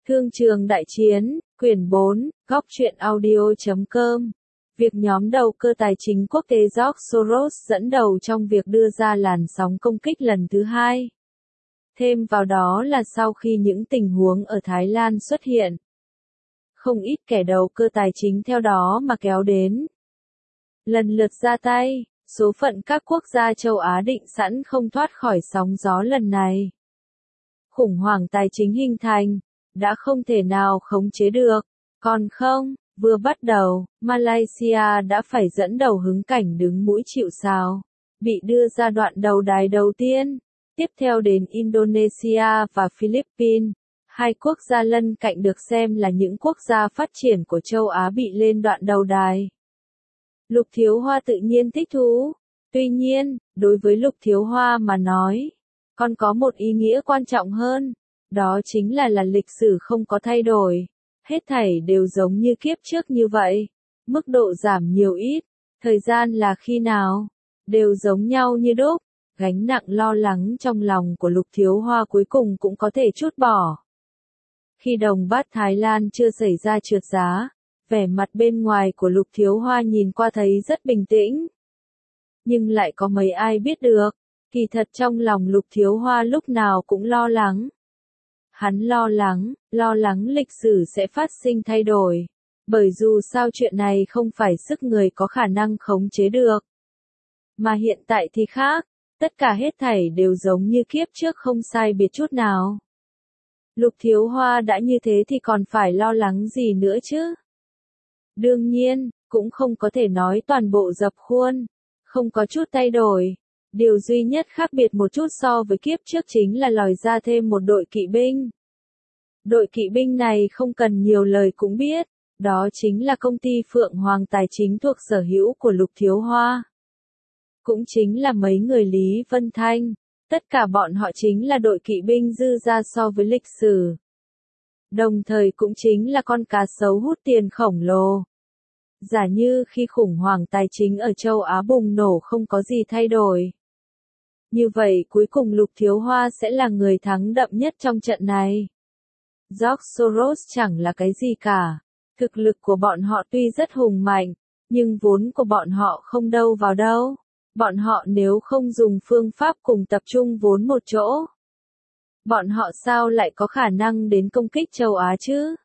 Thương trường đại chiến, quyển 4, góc truyện audio.com. Việc nhóm đầu cơ tài chính quốc tế George Soros dẫn đầu trong việc đưa ra làn sóng công kích lần thứ hai. Thêm vào đó là sau khi những tình huống ở Thái Lan xuất hiện, không ít kẻ đầu cơ tài chính theo đó mà kéo đến. Lần lượt ra tay, số phận các quốc gia châu Á định sẵn không thoát khỏi sóng gió lần này. Khủng hoảng tài chính hình thành, đã không thể nào khống chế được. Còn không, vừa bắt đầu, Malaysia đã phải dẫn đầu hứng cảnh đứng mũi chịu sào, bị đưa ra đoạn đầu đài đầu tiên. Tiếp theo đến Indonesia và Philippines, hai quốc gia lân cạnh được xem là những quốc gia phát triển của châu Á bị lên đoạn đầu đài. Lục Thiếu Hoa tự nhiên thích thú. Tuy nhiên, đối với Lục Thiếu Hoa mà nói, còn có một ý nghĩa quan trọng hơn, đó chính là lịch sử không có thay đổi. Hết thảy đều giống như kiếp trước như vậy. Mức độ giảm nhiều ít, thời gian là khi nào, đều giống nhau như đúc. Gánh nặng lo lắng trong lòng của Lục Thiếu Hoa cuối cùng cũng có thể trút bỏ. Khi đồng baht Thái Lan chưa xảy ra trượt giá, vẻ mặt bên ngoài của Lục Thiếu Hoa nhìn qua thấy rất bình tĩnh. Nhưng lại có mấy ai biết được, kỳ thật trong lòng Lục Thiếu Hoa lúc nào cũng lo lắng. Hắn lo lắng lịch sử sẽ phát sinh thay đổi. Bởi dù sao chuyện này không phải sức người có khả năng khống chế được. Mà hiện tại thì khác, tất cả hết thảy đều giống như kiếp trước không sai biệt chút nào. Lục Thiếu Hoa đã như thế thì còn phải lo lắng gì nữa chứ? Đương nhiên, cũng không có thể nói toàn bộ dập khuôn, không có chút thay đổi. Điều duy nhất khác biệt một chút so với kiếp trước chính là lòi ra thêm một đội kỵ binh. Đội kỵ binh này không cần nhiều lời cũng biết, đó chính là công ty Phượng Hoàng Tài chính thuộc sở hữu của Lục Thiếu Hoa. Cũng chính là mấy người Lý Vân Thanh, tất cả bọn họ chính là đội kỵ binh dư ra so với lịch sử. Đồng thời cũng chính là con cá sấu hút tiền khổng lồ. Giả như khi khủng hoảng tài chính ở châu Á bùng nổ không có gì thay đổi. Như vậy cuối cùng Lục Thiếu Hoa sẽ là người thắng đậm nhất trong trận này. George Soros chẳng là cái gì cả. Thực lực của bọn họ tuy rất hùng mạnh, nhưng vốn của bọn họ không đâu vào đâu. Bọn họ nếu không dùng phương pháp cùng tập trung vốn một chỗ, bọn họ sao lại có khả năng đến công kích châu Á chứ?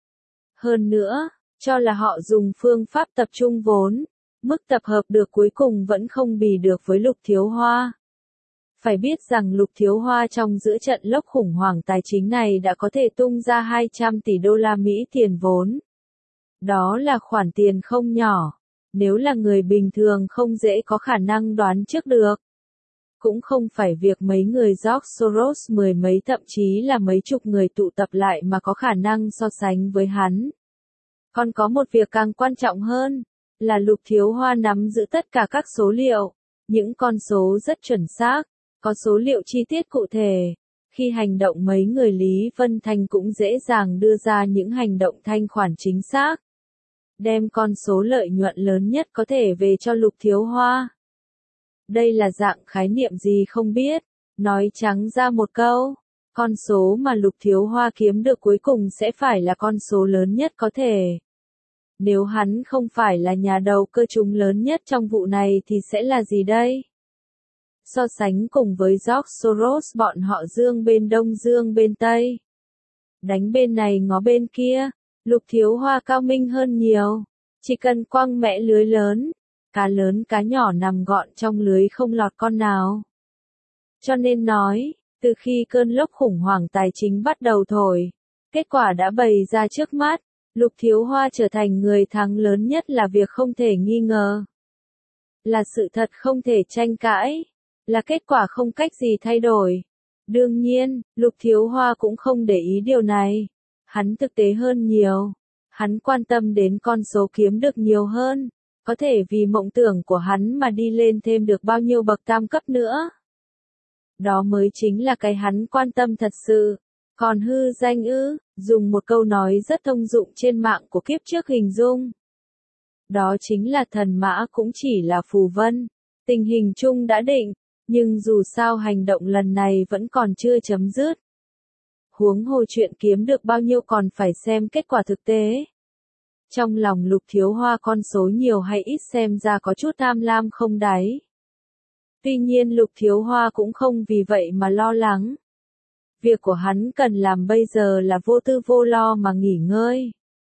Hơn nữa, cho là họ dùng phương pháp tập trung vốn, mức tập hợp được cuối cùng vẫn không bì được với Lục Thiếu Hoa. Phải biết rằng Lục Thiếu Hoa trong giữa trận lốc khủng hoảng tài chính này đã có thể tung ra 200 tỷ đô la Mỹ tiền vốn. Đó là khoản tiền không nhỏ, nếu là người bình thường không dễ có khả năng đoán trước được. Cũng không phải việc mấy người George Soros mười mấy thậm chí là mấy chục người tụ tập lại mà có khả năng so sánh với hắn. Còn có một việc càng quan trọng hơn, là Lục Thiếu Hoa nắm giữ tất cả các số liệu, những con số rất chuẩn xác, có số liệu chi tiết cụ thể. Khi hành động mấy người Lý Vân Thanh cũng dễ dàng đưa ra những hành động thanh khoản chính xác. Đem con số lợi nhuận lớn nhất có thể về cho Lục Thiếu Hoa. Đây là dạng khái niệm gì không biết, nói trắng ra một câu, con số mà Lục Thiếu Hoa kiếm được cuối cùng sẽ phải là con số lớn nhất có thể. Nếu hắn không phải là nhà đầu cơ trúng lớn nhất trong vụ này thì sẽ là gì đây? So sánh cùng với George Soros bọn họ dương bên đông dương bên tây. Đánh bên này ngó bên kia, Lục Thiếu Hoa cao minh hơn nhiều. Chỉ cần quăng mẽ lưới lớn cá nhỏ nằm gọn trong lưới không lọt con nào. Cho nên nói, từ khi cơn lốc khủng hoảng tài chính bắt đầu thổi, kết quả đã bày ra trước mắt, Lục Thiếu Hoa trở thành người thắng lớn nhất là việc không thể nghi ngờ. Là sự thật không thể tranh cãi, là kết quả không cách gì thay đổi. Đương nhiên, Lục Thiếu Hoa cũng không để ý điều này. Hắn thực tế hơn nhiều. Hắn quan tâm đến con số kiếm được nhiều hơn. Có thể vì mộng tưởng của hắn mà đi lên thêm được bao nhiêu bậc tam cấp nữa. Đó mới chính là cái hắn quan tâm thật sự. Còn hư danh ư, dùng một câu nói rất thông dụng trên mạng của kiếp trước hình dung. Đó chính là thần mã cũng chỉ là phù vân. Tình hình chung đã định, nhưng dù sao hành động lần này vẫn còn chưa chấm dứt. Huống hồ chuyện kiếm được bao nhiêu còn phải xem kết quả thực tế. Trong lòng Lục Thiếu Hoa con số nhiều hay ít xem ra có chút tham lam không đáy. Tuy nhiên Lục Thiếu Hoa cũng không vì vậy mà lo lắng. Việc của hắn cần làm bây giờ là vô tư vô lo mà nghỉ ngơi.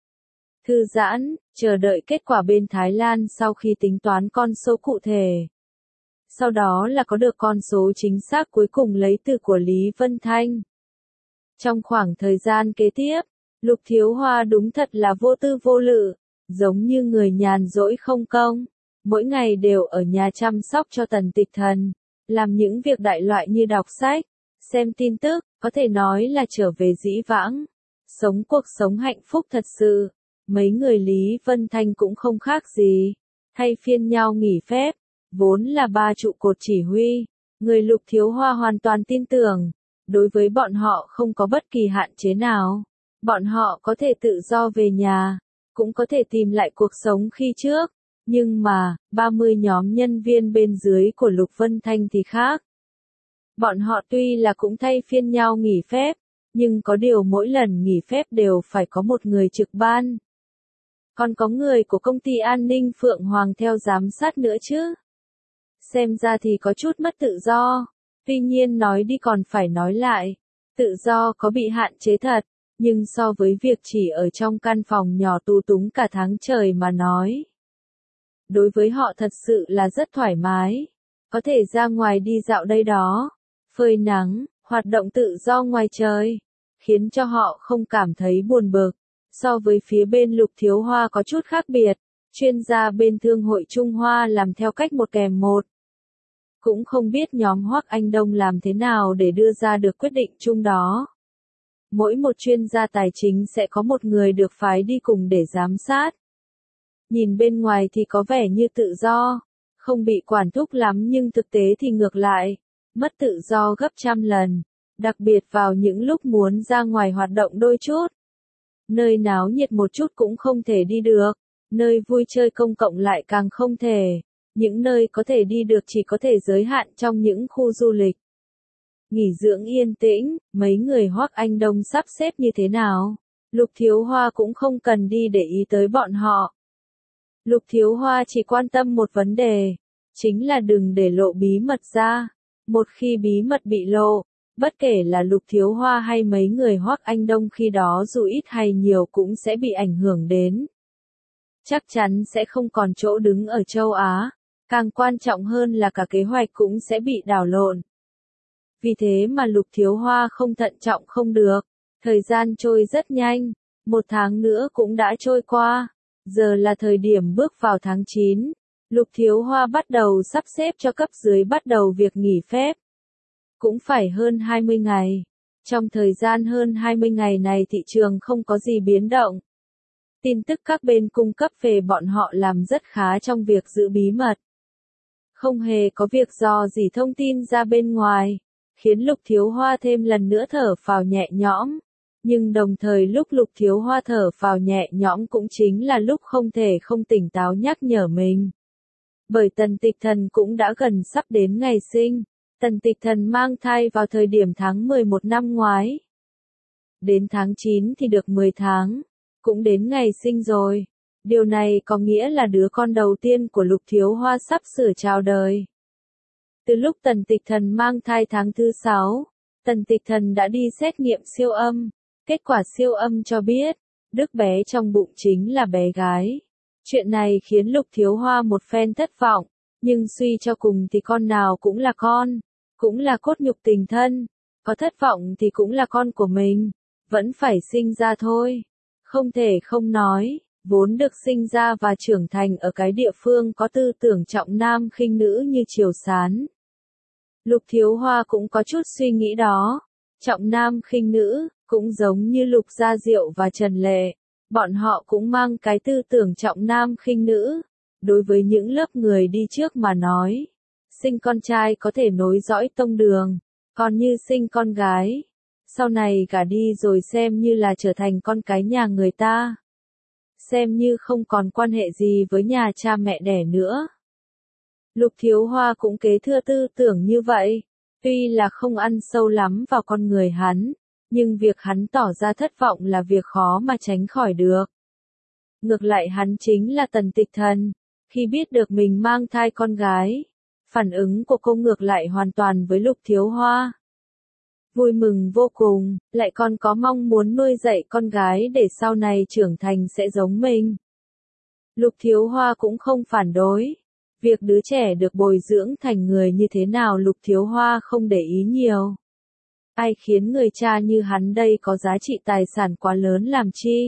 Thư giãn, chờ đợi kết quả bên Thái Lan sau khi tính toán con số cụ thể. Sau đó là có được con số chính xác cuối cùng lấy từ của Lý Vân Thanh. Trong khoảng thời gian kế tiếp, Lục Thiếu Hoa đúng thật là vô tư vô lự, giống như người nhàn rỗi không công. Mỗi ngày đều ở nhà chăm sóc cho Tần Tịch Thần, làm những việc đại loại như đọc sách, xem tin tức, có thể nói là trở về dĩ vãng. Sống cuộc sống hạnh phúc thật sự. Mấy người Lý Vân Thanh cũng không khác gì, thay phiên nhau nghỉ phép, vốn là ba trụ cột chỉ huy. Người Lục Thiếu Hoa hoàn toàn tin tưởng, đối với bọn họ không có bất kỳ hạn chế nào. Bọn họ có thể tự do về nhà, cũng có thể tìm lại cuộc sống khi trước. Nhưng mà, 30 nhóm nhân viên bên dưới của Lục Vân Thanh thì khác. Bọn họ tuy là cũng thay phiên nhau nghỉ phép, nhưng có điều mỗi lần nghỉ phép đều phải có một người trực ban. Còn có người của công ty an ninh Phượng Hoàng theo giám sát nữa chứ. Xem ra thì có chút mất tự do. Tuy nhiên nói đi còn phải nói lại. Tự do có bị hạn chế thật, nhưng so với việc chỉ ở trong căn phòng nhỏ tù túng cả tháng trời mà nói. Đối với họ thật sự là rất thoải mái. Có thể ra ngoài đi dạo đây đó, phơi nắng, hoạt động tự do ngoài trời, khiến cho họ không cảm thấy buồn bực. So với phía bên Lục Thiếu Hoa có chút khác biệt, chuyên gia bên Thương hội Trung Hoa làm theo cách một kèm một. Cũng không biết nhóm Hoắc Anh Đông làm thế nào để đưa ra được quyết định chung đó. Mỗi một chuyên gia tài chính sẽ có một người được phái đi cùng để giám sát. Nhìn bên ngoài thì có vẻ như tự do, không bị quản thúc lắm nhưng thực tế thì ngược lại, mất tự do gấp trăm lần, đặc biệt vào những lúc muốn ra ngoài hoạt động đôi chút. Nơi náo nhiệt một chút cũng không thể đi được, nơi vui chơi công cộng lại càng không thể. Những nơi có thể đi được chỉ có thể giới hạn trong những khu du lịch. Nghỉ dưỡng yên tĩnh, mấy người Hoắc Anh Đông sắp xếp như thế nào? Lục Thiếu Hoa cũng không cần đi để ý tới bọn họ. Lục Thiếu Hoa chỉ quan tâm một vấn đề, chính là đừng để lộ bí mật ra. Một khi bí mật bị lộ, bất kể là Lục Thiếu Hoa hay mấy người Hoắc Anh Đông khi đó dù ít hay nhiều cũng sẽ bị ảnh hưởng đến. Chắc chắn sẽ không còn chỗ đứng ở châu Á, càng quan trọng hơn là cả kế hoạch cũng sẽ bị đảo lộn. Vì thế mà Lục Thiếu Hoa không thận trọng không được, thời gian trôi rất nhanh, 1 tháng nữa cũng đã trôi qua, giờ là thời điểm bước vào tháng 9. Lục Thiếu Hoa bắt đầu sắp xếp cho cấp dưới bắt đầu việc nghỉ phép. Cũng phải hơn 20 ngày. Trong thời gian hơn 20 ngày này thị trường không có gì biến động. Tin tức các bên cung cấp về bọn họ làm rất khá trong việc giữ bí mật. Không hề có việc dò dỉ thông tin ra bên ngoài, khiến Lục Thiếu Hoa thêm lần nữa thở phào nhẹ nhõm. Nhưng đồng thời lúc Lục Thiếu Hoa thở phào nhẹ nhõm cũng chính là lúc không thể không tỉnh táo nhắc nhở mình. Bởi Tần Tịch Thần cũng đã gần sắp đến ngày sinh. Tần Tịch Thần mang thai vào thời điểm tháng 11 năm ngoái. Đến tháng 9 thì được 10 tháng, cũng đến ngày sinh rồi. Điều này có nghĩa là đứa con đầu tiên của Lục Thiếu Hoa sắp sửa chào đời. Từ lúc Tần Tịch Thần mang thai tháng thứ 6, Tần Tịch Thần đã đi xét nghiệm siêu âm. Kết quả siêu âm cho biết, đứa bé trong bụng chính là bé gái. Chuyện này khiến Lục Thiếu Hoa một phen thất vọng, nhưng suy cho cùng thì con nào cũng là con, cũng là cốt nhục tình thân, có thất vọng thì cũng là con của mình, vẫn phải sinh ra thôi. Không thể không nói, vốn được sinh ra và trưởng thành ở cái địa phương có tư tưởng trọng nam khinh nữ như Triều Sán. Lục Thiếu Hoa cũng có chút suy nghĩ đó, trọng nam khinh nữ, cũng giống như Lục Gia Diệu và Trần Lệ. Bọn họ cũng mang cái tư tưởng trọng nam khinh nữ. Đối với những lớp người đi trước mà nói, sinh con trai có thể nối dõi tông đường, còn như sinh con gái, sau này gả đi rồi xem như là trở thành con cái nhà người ta. Xem như không còn quan hệ gì với nhà cha mẹ đẻ nữa. Lục Thiếu Hoa cũng kế thừa tư tưởng như vậy, tuy là không ăn sâu lắm vào con người hắn, Nhưng việc hắn tỏ ra thất vọng là việc khó mà tránh khỏi được. Ngược lại hắn chính là Tần Tịch Thần. Khi biết được mình mang thai con gái, phản ứng của cô ngược lại hoàn toàn với Lục Thiếu Hoa. Vui mừng vô cùng, lại còn có mong muốn nuôi dạy con gái để sau này trưởng thành sẽ giống mình. Lục Thiếu Hoa cũng không phản đối. Việc đứa trẻ được bồi dưỡng thành người như thế nào Lục Thiếu Hoa không để ý nhiều. Ai khiến người cha như hắn đây có giá trị tài sản quá lớn làm chi?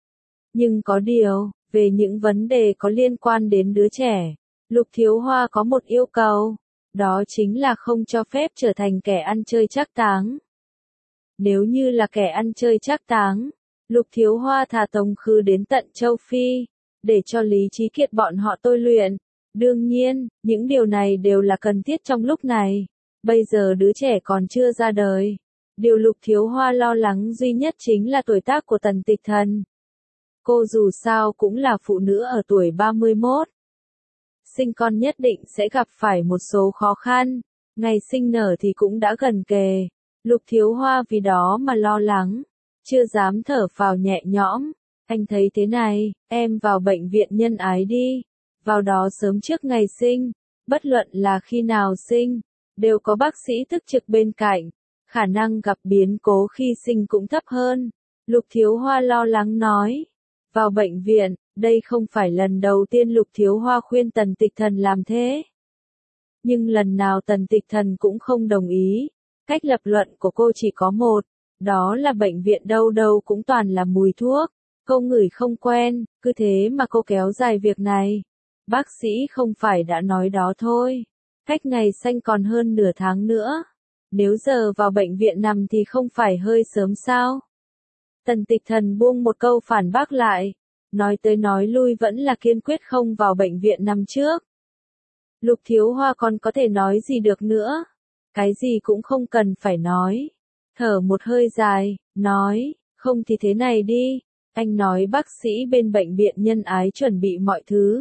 Nhưng có điều, về những vấn đề có liên quan đến đứa trẻ, Lục Thiếu Hoa có một yêu cầu, đó chính là không cho phép trở thành kẻ ăn chơi trác táng. Nếu như là kẻ ăn chơi trác táng, Lục Thiếu Hoa thà tống khứ đến tận châu Phi, để cho Lý Trí Kiệt bọn họ tôi luyện. Đương nhiên, những điều này đều là cần thiết trong lúc này. Bây giờ đứa trẻ còn chưa ra đời. Điều Lục Thiếu Hoa lo lắng duy nhất chính là tuổi tác của Tần Tịch Thần. Cô dù sao cũng là phụ nữ ở tuổi 31. Sinh con nhất định sẽ gặp phải một số khó khăn. Ngày sinh nở thì cũng đã gần kề. Lục Thiếu Hoa vì đó mà lo lắng. Chưa dám thở phào nhẹ nhõm. Anh thấy thế này, em vào bệnh viện nhân ái đi. Vào đó sớm trước ngày sinh. Bất luận là khi nào sinh, đều có bác sĩ thức trực bên cạnh. Khả năng gặp biến cố khi sinh cũng thấp hơn. Lục Thiếu Hoa lo lắng nói. Vào bệnh viện, đây không phải lần đầu tiên Lục Thiếu Hoa khuyên Tần Tịch Thần làm thế. Nhưng lần nào Tần Tịch Thần cũng không đồng ý. Cách lập luận của cô chỉ có một, đó là bệnh viện đâu đâu cũng toàn là mùi thuốc. Cô ngửi không quen, cứ thế mà cô kéo dài việc này. Bác sĩ không phải đã nói đó thôi. Cách ngày sanh còn hơn nửa tháng nữa. Nếu giờ vào bệnh viện nằm thì không phải hơi sớm sao? Tần Tịch Thần buông một câu phản bác lại. Nói tới nói lui vẫn là kiên quyết không vào bệnh viện nằm trước. Lục Thiếu Hoa còn có thể nói gì được nữa? Cái gì cũng không cần phải nói. Thở một hơi dài, nói, không thì thế này đi. Anh nói bác sĩ bên bệnh viện nhân ái chuẩn bị mọi thứ.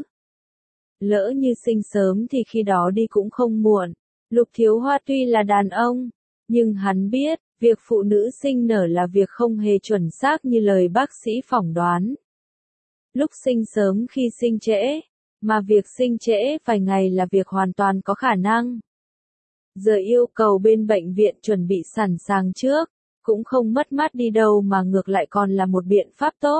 Lỡ như sinh sớm thì khi đó đi cũng không muộn. Lục Thiếu Hoa tuy là đàn ông, nhưng hắn biết, việc phụ nữ sinh nở là việc không hề chuẩn xác như lời bác sĩ phỏng đoán. Lúc sinh sớm khi sinh trễ, mà việc sinh trễ vài ngày là việc hoàn toàn có khả năng. Giờ yêu cầu bên bệnh viện chuẩn bị sẵn sàng trước, cũng không mất mát đi đâu mà ngược lại còn là một biện pháp tốt.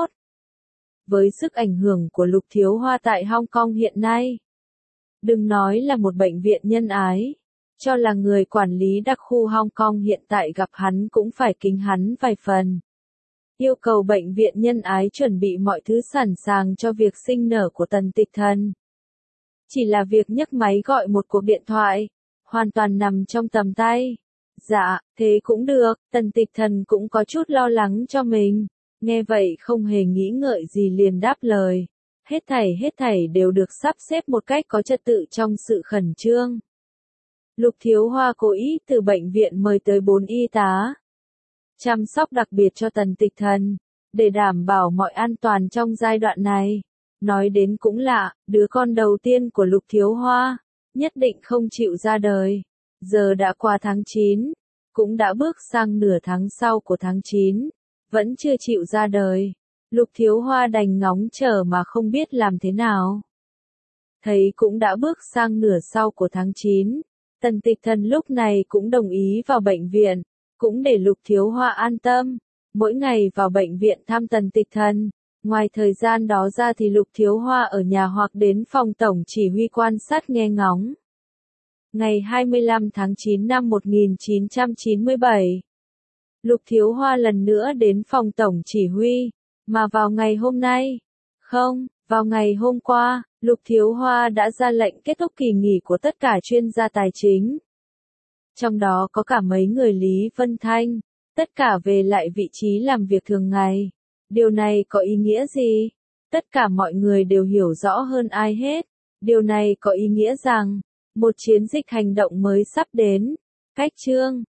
Với sức ảnh hưởng của Lục Thiếu Hoa tại Hong Kong hiện nay, đừng nói là một bệnh viện nhân ái, cho là người quản lý đặc khu Hong Kong hiện tại gặp hắn cũng phải kính hắn vài phần. Yêu cầu bệnh viện nhân ái chuẩn bị mọi thứ sẵn sàng cho việc sinh nở của Tần Tịch Thần. Chỉ là việc nhấc máy gọi một cuộc điện thoại, hoàn toàn nằm trong tầm tay. Dạ, thế cũng được, Tần Tịch Thần cũng có chút lo lắng cho mình. Nghe vậy không hề nghĩ ngợi gì liền đáp lời. Hết thảy đều được sắp xếp một cách có trật tự trong sự khẩn trương. Lục Thiếu Hoa cố ý từ bệnh viện mời tới 4 y tá. Chăm sóc đặc biệt cho Tần Tịch Thần, để đảm bảo mọi an toàn trong giai đoạn này. Nói đến cũng lạ, đứa con đầu tiên của Lục Thiếu Hoa, nhất định không chịu ra đời. Giờ đã qua tháng 9, cũng đã bước sang nửa tháng sau của tháng 9, vẫn chưa chịu ra đời. Lục Thiếu Hoa đành ngóng chờ mà không biết làm thế nào. Thấy cũng đã bước sang nửa sau của tháng 9, Tần Tịch Thần lúc này cũng đồng ý vào bệnh viện, cũng để Lục Thiếu Hoa an tâm, mỗi ngày vào bệnh viện thăm Tần Tịch Thần. Ngoài thời gian đó ra thì Lục Thiếu Hoa ở nhà hoặc đến phòng tổng chỉ huy quan sát nghe ngóng. Ngày 25 tháng 9 năm 1997, Lục Thiếu Hoa lần nữa đến phòng tổng chỉ huy, mà vào ngày hôm nay, không, vào ngày hôm qua, Lục Thiếu Hoa đã ra lệnh kết thúc kỳ nghỉ của tất cả chuyên gia tài chính. Trong đó có cả mấy người Lý Vân Thanh, tất cả về lại vị trí làm việc thường ngày. Điều này có ý nghĩa gì? Tất cả mọi người đều hiểu rõ hơn ai hết. Điều này có ý nghĩa rằng, một chiến dịch hành động mới sắp đến. Cách chương